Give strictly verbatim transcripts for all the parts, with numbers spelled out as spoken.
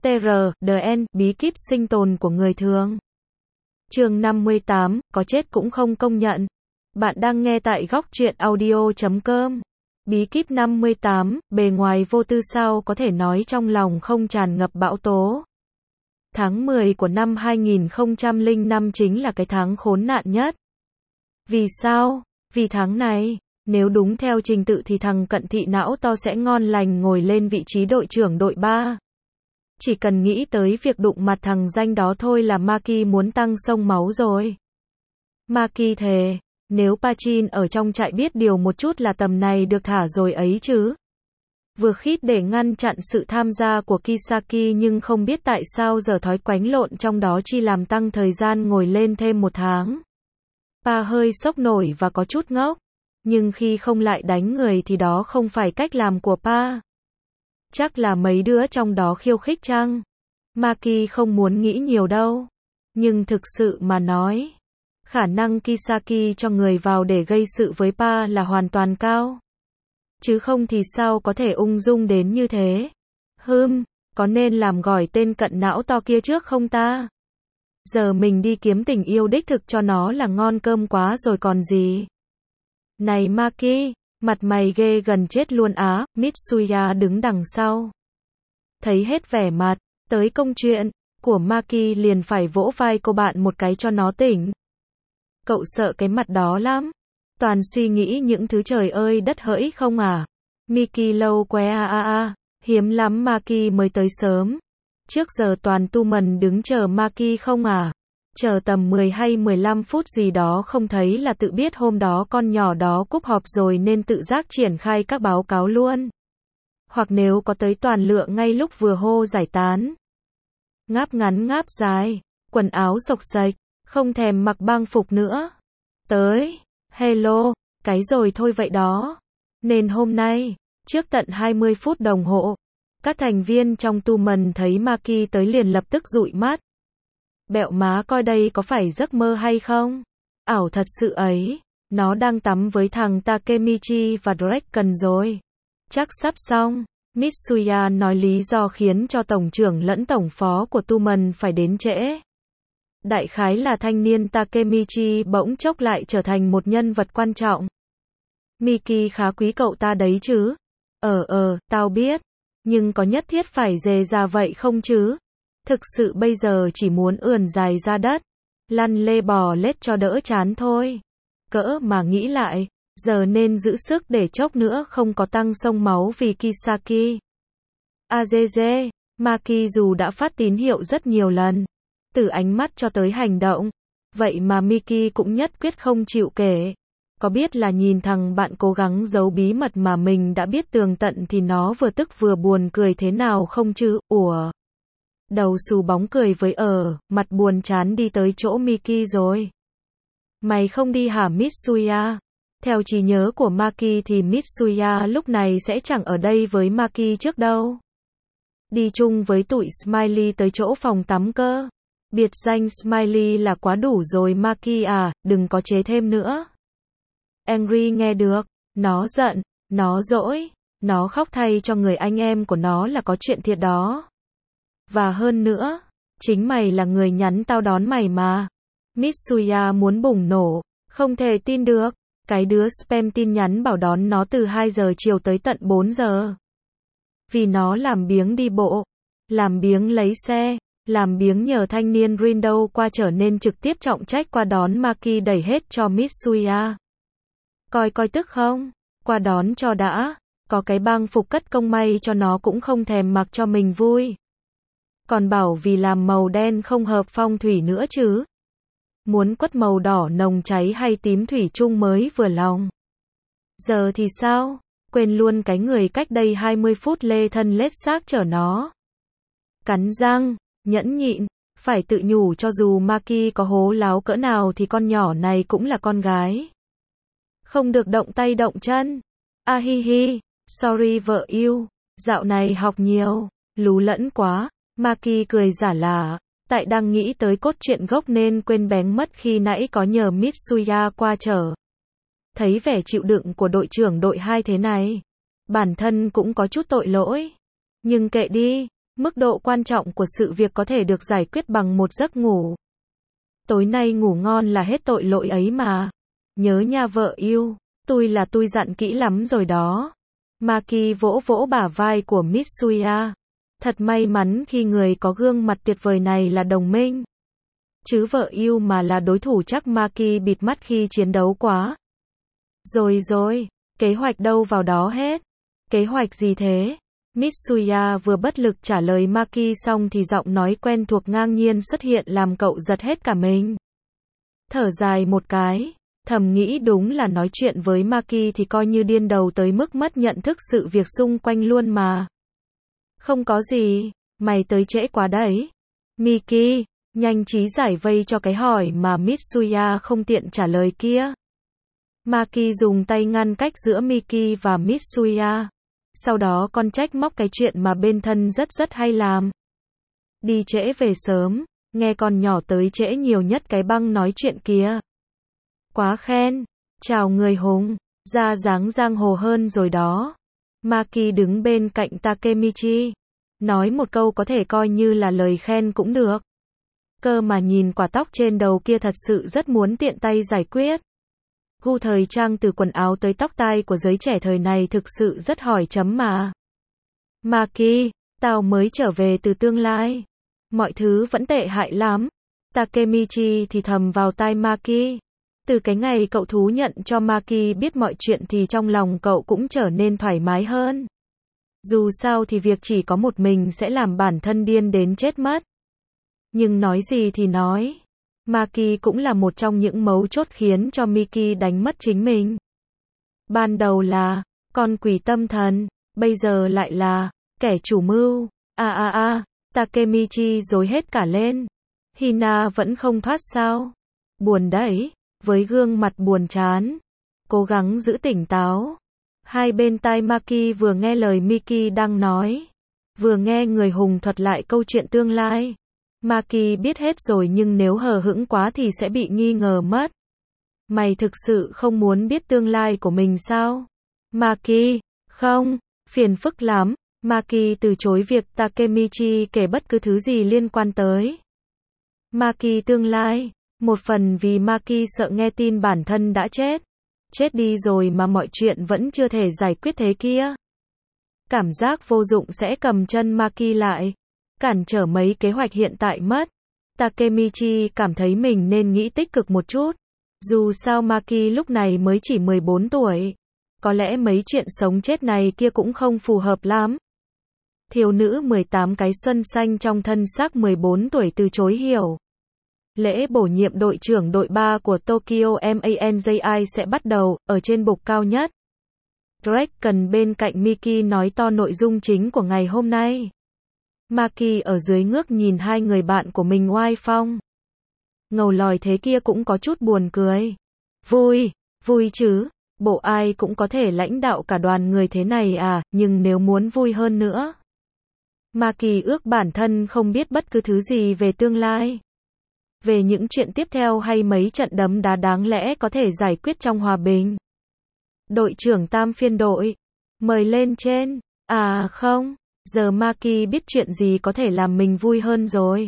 tê rờ, đê en, bí kíp sinh tồn của người thường. Chương năm mươi tám, có chết cũng không công nhận. Bạn đang nghe tại góc truyện audio chấm com. Bí kíp năm mươi tám, bề ngoài vô tư sao có thể nói trong lòng không tràn ngập bão tố. Tháng mười của năm hai nghìn không trăm lẻ năm chính là cái tháng khốn nạn nhất. Vì sao? Vì tháng này, nếu đúng theo trình tự thì thằng cận thị não to sẽ ngon lành ngồi lên vị trí đội trưởng đội ba. Chỉ cần nghĩ tới việc đụng mặt thằng danh đó thôi là Maki muốn tăng sông máu rồi. Maki thề, nếu Pachin ở trong trại biết điều một chút là tầm này được thả rồi ấy chứ. Vừa khít để ngăn chặn sự tham gia của Kisaki nhưng không biết tại sao giờ thói quánh lộn trong đó chi làm tăng thời gian ngồi lên thêm một tháng. Pa hơi sốc nổi và có chút ngốc. Nhưng khi không lại đánh người thì đó không phải cách làm của Pa. Chắc là mấy đứa trong đó khiêu khích chăng? Maki không muốn nghĩ nhiều đâu. Nhưng thực sự mà nói, khả năng Kisaki cho người vào để gây sự với Pa là hoàn toàn cao. Chứ không thì sao có thể ung dung đến như thế? Hừm, có nên làm gỏi tên cận não to kia trước không ta? Giờ mình đi kiếm tình yêu đích thực cho nó là ngon cơm quá rồi còn gì. Này Maki, mặt mày ghê gần chết luôn á, Mitsuya đứng đằng sau. Thấy hết vẻ mặt, tới công chuyện của Maki liền phải vỗ vai cô bạn một cái cho nó tỉnh. Cậu sợ cái mặt đó lắm. Toàn suy nghĩ những thứ trời ơi đất hỡi không à. Miki lâu quá a a a, hiếm lắm Maki mới tới sớm. Trước giờ toàn tu mần đứng chờ Maki không à. Chờ tầm mười hay mười lăm phút gì đó không thấy là tự biết hôm đó con nhỏ đó cúp họp rồi nên tự giác triển khai các báo cáo luôn. Hoặc nếu có tới toàn lượng ngay lúc vừa hô giải tán. Ngáp ngắn ngáp dài, quần áo xộc xệch, không thèm mặc bang phục nữa. Tới, hello, cái rồi thôi vậy đó. Nên hôm nay, trước tận hai mươi phút đồng hồ, các thành viên trong tu mần thấy Maki tới liền lập tức dụi mắt. Bẹo má coi đây có phải giấc mơ hay không? Ảo thật sự ấy, nó đang tắm với thằng Takemichi và Draken rồi. Chắc sắp xong. Mitsuya nói lý do khiến cho tổng trưởng lẫn tổng phó của Tumen phải đến trễ. Đại khái là thanh niên Takemichi bỗng chốc lại trở thành một nhân vật quan trọng. Miki khá quý cậu ta đấy chứ. Ờ ờ, tao biết. Nhưng có nhất thiết phải dề ra vậy không chứ? Thực sự bây giờ chỉ muốn ườn dài ra đất, lăn lê bò lết cho đỡ chán thôi. Cỡ mà nghĩ lại, giờ nên giữ sức để chốc nữa không có tăng sông máu vì Kisaki. Azeze, Maki dù đã phát tín hiệu rất nhiều lần, từ ánh mắt cho tới hành động, vậy mà Miki cũng nhất quyết không chịu kể. Có biết là nhìn thằng bạn cố gắng giấu bí mật mà mình đã biết tường tận thì nó vừa tức vừa buồn cười thế nào không chứ, ủa. Đầu xù bóng cười với ở, mặt buồn chán đi tới chỗ Miki rồi. Mày không đi hả Mitsuya? Theo trí nhớ của Maki thì Mitsuya lúc này sẽ chẳng ở đây với Maki trước đâu. Đi chung với tụi Smiley tới chỗ phòng tắm cơ. Biệt danh Smiley là quá đủ rồi Maki à, đừng có chế thêm nữa. Angry nghe được, nó giận, nó dỗi, nó khóc thay cho người anh em của nó là có chuyện thiệt đó. Và hơn nữa, chính mày là người nhắn tao đón mày mà. Mitsuya muốn bùng nổ, không thể tin được. Cái đứa spam tin nhắn bảo đón nó từ hai giờ chiều tới tận bốn giờ. Vì nó làm biếng đi bộ, làm biếng lấy xe, làm biếng nhờ thanh niên Rindo qua trở nên trực tiếp trọng trách qua đón Maki đẩy hết cho Mitsuya. Coi coi tức không? Qua đón cho đã, có cái bang phục cất công may cho nó cũng không thèm mặc cho mình vui. Còn bảo vì làm màu đen không hợp phong thủy nữa chứ. Muốn quất màu đỏ nồng cháy hay tím thủy chung mới vừa lòng. Giờ thì sao? Quên luôn cái người cách đây hai mươi phút lê thân lết xác chở nó. Cắn răng, nhẫn nhịn, phải tự nhủ cho dù Maki có hố láo cỡ nào thì con nhỏ này cũng là con gái. Không được động tay động chân. A hi hi, sorry vợ yêu, dạo này học nhiều, lú lẫn quá. Maki cười giả lả, tại đang nghĩ tới cốt truyện gốc nên quên bén mất khi nãy có nhờ Mitsuya qua chở. Thấy vẻ chịu đựng của đội trưởng đội hai thế này, bản thân cũng có chút tội lỗi. Nhưng kệ đi, Mức độ quan trọng của sự việc có thể được giải quyết bằng một giấc ngủ. Tối nay ngủ ngon là hết tội lỗi ấy mà. Nhớ nha vợ yêu, tôi là tôi dặn kỹ lắm rồi đó. Maki vỗ vỗ bả vai của Mitsuya. Thật may mắn khi người có gương mặt tuyệt vời này là đồng minh. Chứ vợ yêu mà là đối thủ chắc Maki bịt mắt khi chiến đấu quá. Rồi rồi, kế hoạch đâu vào đó hết. Kế hoạch gì thế? Mitsuya vừa bất lực trả lời Maki xong thì giọng nói quen thuộc ngang nhiên xuất hiện làm cậu giật hết cả mình. Thở dài một cái, thầm nghĩ đúng là nói chuyện với Maki thì coi như điên đầu tới mức mất nhận thức sự việc xung quanh luôn mà. Không có gì, mày tới trễ quá đấy. Miki, nhanh trí giải vây cho cái hỏi mà Mitsuya không tiện trả lời kia. Maki dùng tay ngăn cách giữa Miki và Mitsuya. Sau đó con trách móc cái chuyện mà bên thân rất rất hay làm. Đi trễ về sớm, nghe con nhỏ tới trễ nhiều nhất cái băng nói chuyện kia. Quá khen, chào người hùng, ra dáng giang hồ hơn rồi đó. Maki đứng bên cạnh Takemichi, nói một câu có thể coi như là lời khen cũng được. Cơ mà nhìn quả tóc trên đầu kia thật sự rất muốn tiện tay giải quyết. Gu thời trang từ quần áo tới tóc tai của giới trẻ thời này thực sự rất hỏi chấm mà. Maki, tao mới trở về từ tương lai. Mọi thứ vẫn tệ hại lắm. Takemichi thì thầm vào tai Maki. Từ cái ngày cậu thú nhận cho Maki biết mọi chuyện thì trong lòng cậu cũng trở nên thoải mái hơn. Dù sao thì việc chỉ có một mình sẽ làm bản thân điên đến chết mất. Nhưng nói gì thì nói, Maki cũng là một trong những mấu chốt khiến cho Miki đánh mất chính mình. Ban đầu là con quỷ tâm thần, bây giờ lại là kẻ chủ mưu. A a a, Takemichi rối hết cả lên. Hina vẫn không thoát sao? Buồn đấy, với gương mặt buồn chán, cố gắng giữ tỉnh táo. Hai bên tai Maki vừa nghe lời Miki đang nói, vừa nghe người hùng thuật lại câu chuyện tương lai. Maki biết hết rồi nhưng nếu hờ hững quá thì sẽ bị nghi ngờ mất. Mày thực sự không muốn biết tương lai của mình sao? Maki, không, phiền phức lắm. Maki từ chối việc Takemichi kể bất cứ thứ gì liên quan tới Maki tương lai. Một phần vì Maki sợ nghe tin bản thân đã chết. Chết đi rồi mà mọi chuyện vẫn chưa thể giải quyết thế kia. Cảm giác vô dụng sẽ cầm chân Maki lại, cản trở mấy kế hoạch hiện tại mất. Takemichi cảm thấy mình nên nghĩ tích cực một chút. Dù sao Maki lúc này mới chỉ mười bốn tuổi. Có lẽ mấy chuyện sống chết này kia cũng không phù hợp lắm. Thiếu nữ mười tám cái xuân xanh trong thân xác mười bốn tuổi từ chối hiểu. Lễ bổ nhiệm đội trưởng đội ba của Tokyo Manji sẽ bắt đầu, ở trên bục cao nhất. Greg cần bên cạnh Miki nói to nội dung chính của ngày hôm nay. Maki ở dưới ngước nhìn hai người bạn của mình oai phong. Ngầu lòi thế kia cũng có chút buồn cười. Vui, vui chứ, bộ ai cũng có thể lãnh đạo cả đoàn người thế này à, nhưng nếu muốn vui hơn nữa. Maki ước bản thân không biết bất cứ thứ gì về tương lai. Về những chuyện tiếp theo hay mấy trận đấm đá đáng lẽ có thể giải quyết trong hòa bình. Đội trưởng tam phiên đội, mời lên trên. À không, giờ Maki biết chuyện gì có thể làm mình vui hơn rồi.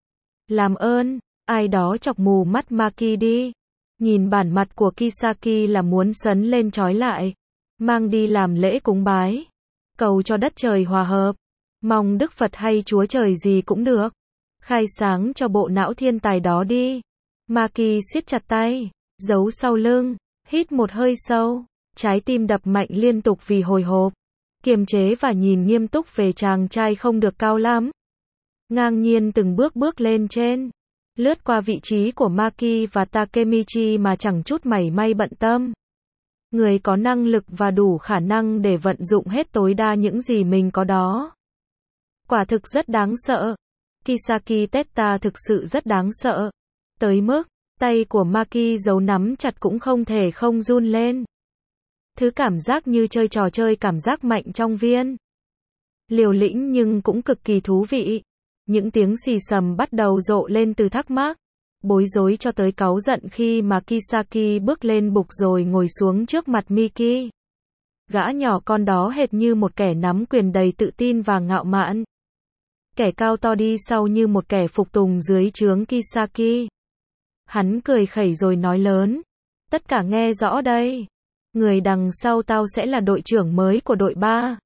Làm ơn, ai đó chọc mù mắt Maki đi. Nhìn bản mặt của Kisaki là muốn sấn lên trói lại. Mang đi làm lễ cúng bái. Cầu cho đất trời hòa hợp. Mong Đức Phật hay Chúa Trời gì cũng được. Khai sáng cho bộ não thiên tài đó đi. Maki siết chặt tay, giấu sau lưng, hít một hơi sâu, trái tim đập mạnh liên tục vì hồi hộp. Kiềm chế và nhìn nghiêm túc về chàng trai không được cao lắm. Ngang nhiên từng bước bước lên trên, lướt qua vị trí của Maki và Takemichi mà chẳng chút mảy may bận tâm. Người có năng lực và đủ khả năng để vận dụng hết tối đa những gì mình có đó. Quả thực rất đáng sợ. Kisaki Teta thực sự rất đáng sợ. Tới mức, tay của Maki giấu nắm chặt cũng không thể không run lên. Thứ cảm giác như chơi trò chơi cảm giác mạnh trong viên. Liều lĩnh nhưng cũng cực kỳ thú vị. Những tiếng xì xầm bắt đầu rộ lên từ thắc mắc, bối rối cho tới cáu giận khi mà Kisaki bước lên bục rồi ngồi xuống trước mặt Miki. Gã nhỏ con đó hệt như một kẻ nắm quyền đầy tự tin và ngạo mạn. Kẻ cao to đi sau như một kẻ phục tùng dưới trướng Kisaki. Hắn cười khẩy rồi nói lớn. Tất cả nghe rõ đây. Người đằng sau tao sẽ là đội trưởng mới của đội ba.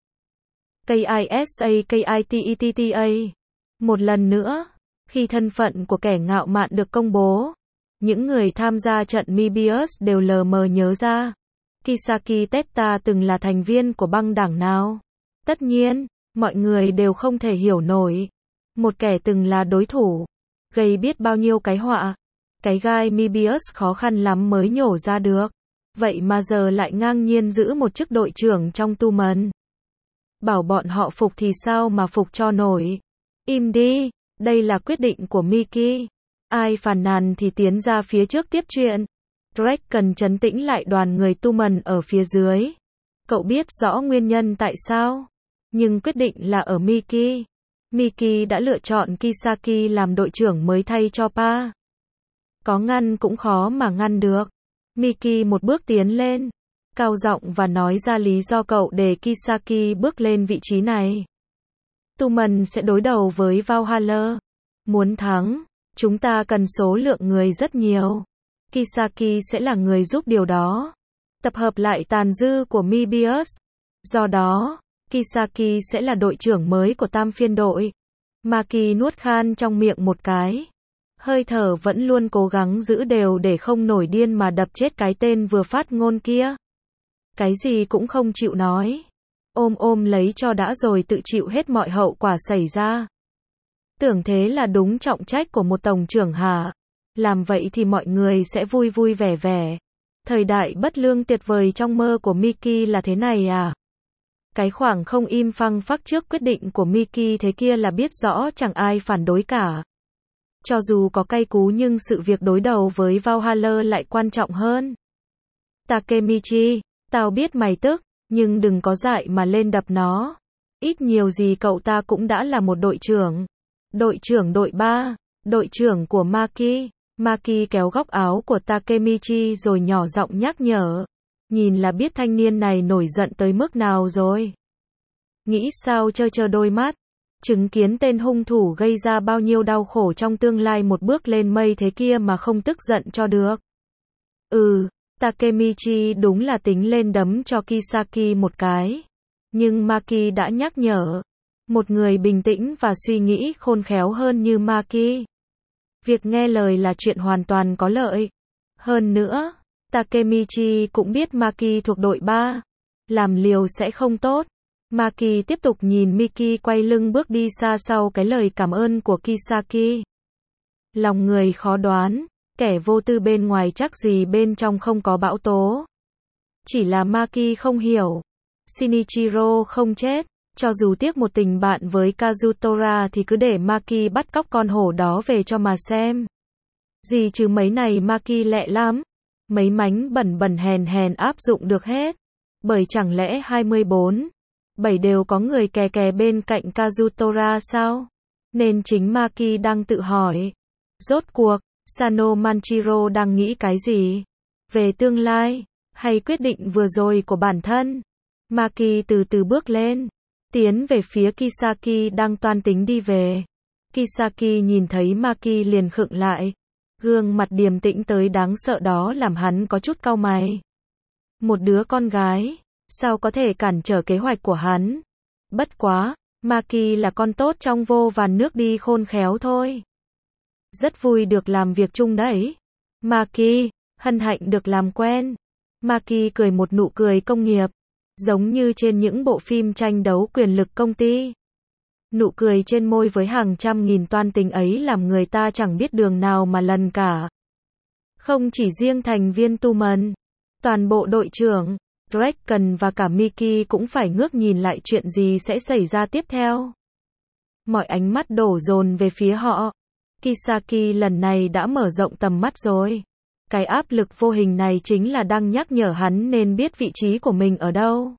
Kisa Kitetta. Một lần nữa, khi thân phận của kẻ ngạo mạn được công bố, những người tham gia trận Mebius đều lờ mờ nhớ ra. Kisaki Tetta từng là thành viên của băng đảng nào? Tất nhiên, mọi người đều không thể hiểu nổi. Một kẻ từng là đối thủ, gây biết bao nhiêu cái họa. Cái gai Mebius khó khăn lắm mới nhổ ra được. Vậy mà giờ lại ngang nhiên giữ một chức đội trưởng trong tu mần. Bảo bọn họ phục thì sao mà phục cho nổi. Im đi, đây là quyết định của Miki. Ai phàn nàn thì tiến ra phía trước tiếp chuyện. Drake cần trấn tĩnh lại đoàn người tu mần ở phía dưới. Cậu biết rõ nguyên nhân tại sao. Nhưng quyết định là ở Miki. Miki đã lựa chọn Kisaki làm đội trưởng mới thay cho Pa. Có ngăn cũng khó mà ngăn được. Miki một bước tiến lên, cao giọng và nói ra lý do cậu để Kisaki bước lên vị trí này. Tumen sẽ đối đầu với Valhalla. Muốn thắng, chúng ta cần số lượng người rất nhiều. Kisaki sẽ là người giúp điều đó. Tập hợp lại tàn dư của Mebius. Do đó, Kisaki sẽ là đội trưởng mới của tam phiên đội. Maki nuốt khan trong miệng một cái. Hơi thở vẫn luôn cố gắng giữ đều để không nổi điên mà đập chết cái tên vừa phát ngôn kia. Cái gì cũng không chịu nói. Ôm ôm lấy cho đã rồi tự chịu hết mọi hậu quả xảy ra. Tưởng thế là đúng trọng trách của một tổng trưởng hả? Làm vậy thì mọi người sẽ vui vui vẻ vẻ. Thời đại bất lương tuyệt vời trong mơ của Miki là thế này à? Cái khoảng không im phăng phắc trước quyết định của Miki thế kia là biết rõ chẳng ai phản đối cả. Cho dù có cay cú nhưng sự việc đối đầu với Valhalla lại quan trọng hơn. Takemichi, tao biết mày tức, nhưng đừng có dại mà lên đập nó. Ít nhiều gì cậu ta cũng đã là một đội trưởng. Đội trưởng đội ba, đội trưởng của Maki. Maki kéo góc áo của Takemichi rồi nhỏ giọng nhắc nhở. Nhìn là biết thanh niên này nổi giận tới mức nào rồi. Nghĩ sao trơ trơ đôi mắt. Chứng kiến tên hung thủ gây ra bao nhiêu đau khổ trong tương lai một bước lên mây thế kia mà không tức giận cho được. Ừ, Takemichi đúng là tính lên đấm cho Kisaki một cái. Nhưng Maki đã nhắc nhở. Một người bình tĩnh và suy nghĩ khôn khéo hơn như Maki. Việc nghe lời là chuyện hoàn toàn có lợi. Hơn nữa, Takemichi cũng biết Maki thuộc đội ba. Làm liều sẽ không tốt. Maki tiếp tục nhìn Miki quay lưng bước đi xa sau cái lời cảm ơn của Kisaki. Lòng người khó đoán, kẻ vô tư bên ngoài chắc gì bên trong không có bão tố. Chỉ là Maki không hiểu. Shinichiro không chết, cho dù tiếc một tình bạn với Kazutora thì cứ để Maki bắt cóc con hổ đó về cho mà xem. Gì chứ mấy này Maki lẹ lắm. Mấy mánh bẩn bẩn hèn hèn áp dụng được hết. Bởi chẳng lẽ hai mươi bốn bảy đều có người kè kè bên cạnh Kazutora sao? Nên chính Maki đang tự hỏi. Rốt cuộc, Sano Manchiro đang nghĩ cái gì? Về tương lai, hay quyết định vừa rồi của bản thân? Maki từ từ bước lên, tiến về phía Kisaki đang toan tính đi về. Kisaki nhìn thấy Maki liền khựng lại. Gương mặt điềm tĩnh tới đáng sợ đó làm hắn có chút cau mày. Một đứa con gái, sao có thể cản trở kế hoạch của hắn? Bất quá, Maki là con tốt trong vô vàn nước đi khôn khéo thôi. Rất vui được làm việc chung đấy. Maki, hân hạnh được làm quen. Maki cười một nụ cười công nghiệp, giống như trên những bộ phim tranh đấu quyền lực công ty. Nụ cười trên môi với hàng trăm nghìn toan tính ấy làm người ta chẳng biết đường nào mà lần cả. Không chỉ riêng thành viên Tumen, toàn bộ đội trưởng, Draken và cả Miki cũng phải ngước nhìn lại chuyện gì sẽ xảy ra tiếp theo. Mọi ánh mắt đổ dồn về phía họ. Kisaki lần này đã mở rộng tầm mắt rồi. Cái áp lực vô hình này chính là đang nhắc nhở hắn nên biết vị trí của mình ở đâu.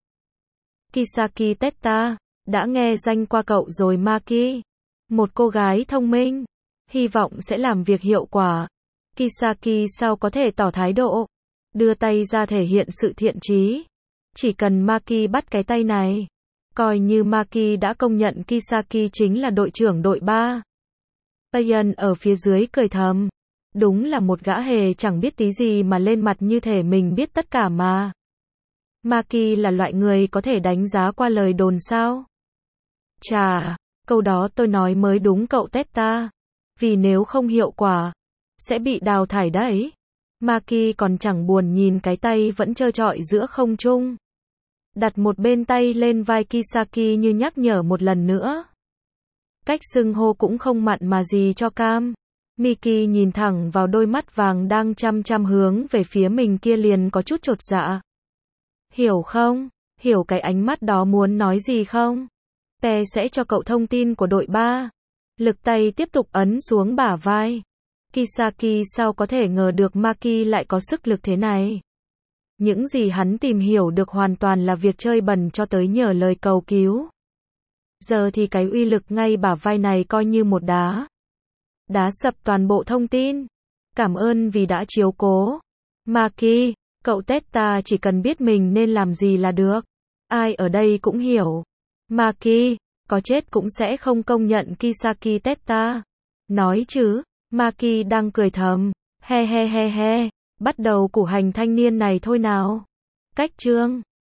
Kisaki Tetta, đã nghe danh qua cậu rồi Maki. Một cô gái thông minh, hy vọng sẽ làm việc hiệu quả. Kisaki sao có thể tỏ thái độ, đưa tay ra thể hiện sự thiện chí. Chỉ cần Maki bắt cái tay này, Coi như Maki đã công nhận Kisaki chính là đội trưởng đội ba. Ayan ở phía dưới cười thầm. Đúng là một gã hề chẳng biết tí gì mà lên mặt như thể mình biết tất cả mà. Maki là loại người có thể đánh giá qua lời đồn sao? Chà, câu đó tôi nói mới đúng cậu Teta. Vì nếu không hiệu quả, sẽ bị đào thải đấy. Maki còn chẳng buồn nhìn cái tay vẫn trơ trọi giữa không trung. Đặt một bên tay lên vai Kisaki như nhắc nhở một lần nữa. Cách xưng hô cũng không mặn mà gì cho cam. Miki nhìn thẳng vào đôi mắt vàng đang chăm chăm hướng về phía mình kia liền có chút chột dạ. Hiểu không? Hiểu cái ánh mắt đó muốn nói gì không? Pe sẽ cho cậu thông tin của đội ba. Lực tay tiếp tục ấn xuống bả vai. Kisaki sao có thể ngờ được Maki lại có sức lực thế này. Những gì hắn tìm hiểu được hoàn toàn là việc chơi bẩn cho tới nhờ lời cầu cứu. Giờ thì cái uy lực ngay bả vai này coi như một đá. Đá sập toàn bộ thông tin. Cảm ơn vì đã chiếu cố. Maki, cậu Teta chỉ cần biết mình nên làm gì là được. Ai ở đây cũng hiểu. Maki, có chết cũng sẽ không công nhận Kisaki Teta. Nói chứ, Maki đang cười thầm. He he he he, bắt đầu củ hành thanh niên này thôi nào. Cách chương